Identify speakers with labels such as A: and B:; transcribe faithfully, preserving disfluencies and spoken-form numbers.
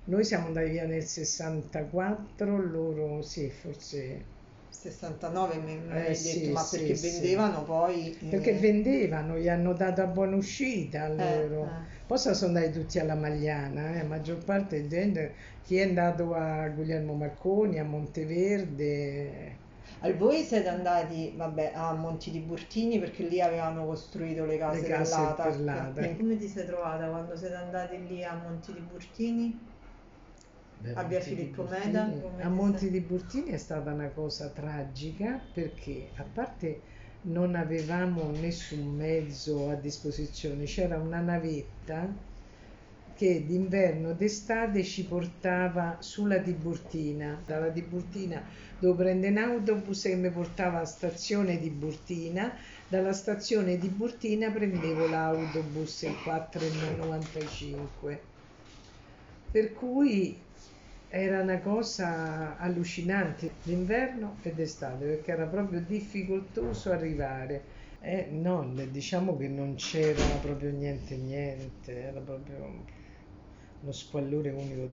A: Noi siamo andati via nel sessantaquattro, loro sì, forse...
B: sessantanove mi mi
A: Eh
B: avevi detto,
A: sì,
B: ma perché
A: sì, sì.
B: vendevano poi...
A: Perché
B: eh,
A: vendevano, gli hanno dato a buona uscita a
B: eh,
A: loro.
B: eh.
A: Poi se sono andati tutti alla Magliana, eh, la maggior parte di gente, chi è andato a Guglielmo Marconi, a Monteverde,
B: Al voi siete andati, vabbè, a Monti di Burtini perché lì avevano costruito le
A: le
B: case
A: case
B: dell'A T A C.
A: perlate.
B: Quindi come ti sei trovata quando siete andati lì a Monti di Burtini?
A: Beh,
B: A via
A: Monti di
B: Filippo Meda?
A: Burtini, a
B: Come ti sei...
A: Monti di Burtini è stata una cosa tragica perché a parte non avevamo nessun mezzo a disposizione, c'era una navetta che d'inverno d'estate ci portava sulla Tiburtina, dalla Tiburtina dove prende un autobus che mi portava alla stazione di Burtina, dalla stazione di Burtina prendevo l'autobus il quattro e novantacinque, per cui era una cosa allucinante d'inverno e d'estate perché era proprio difficoltoso arrivare. Eh, no, diciamo che non c'era proprio niente niente, era proprio uno squallore unico.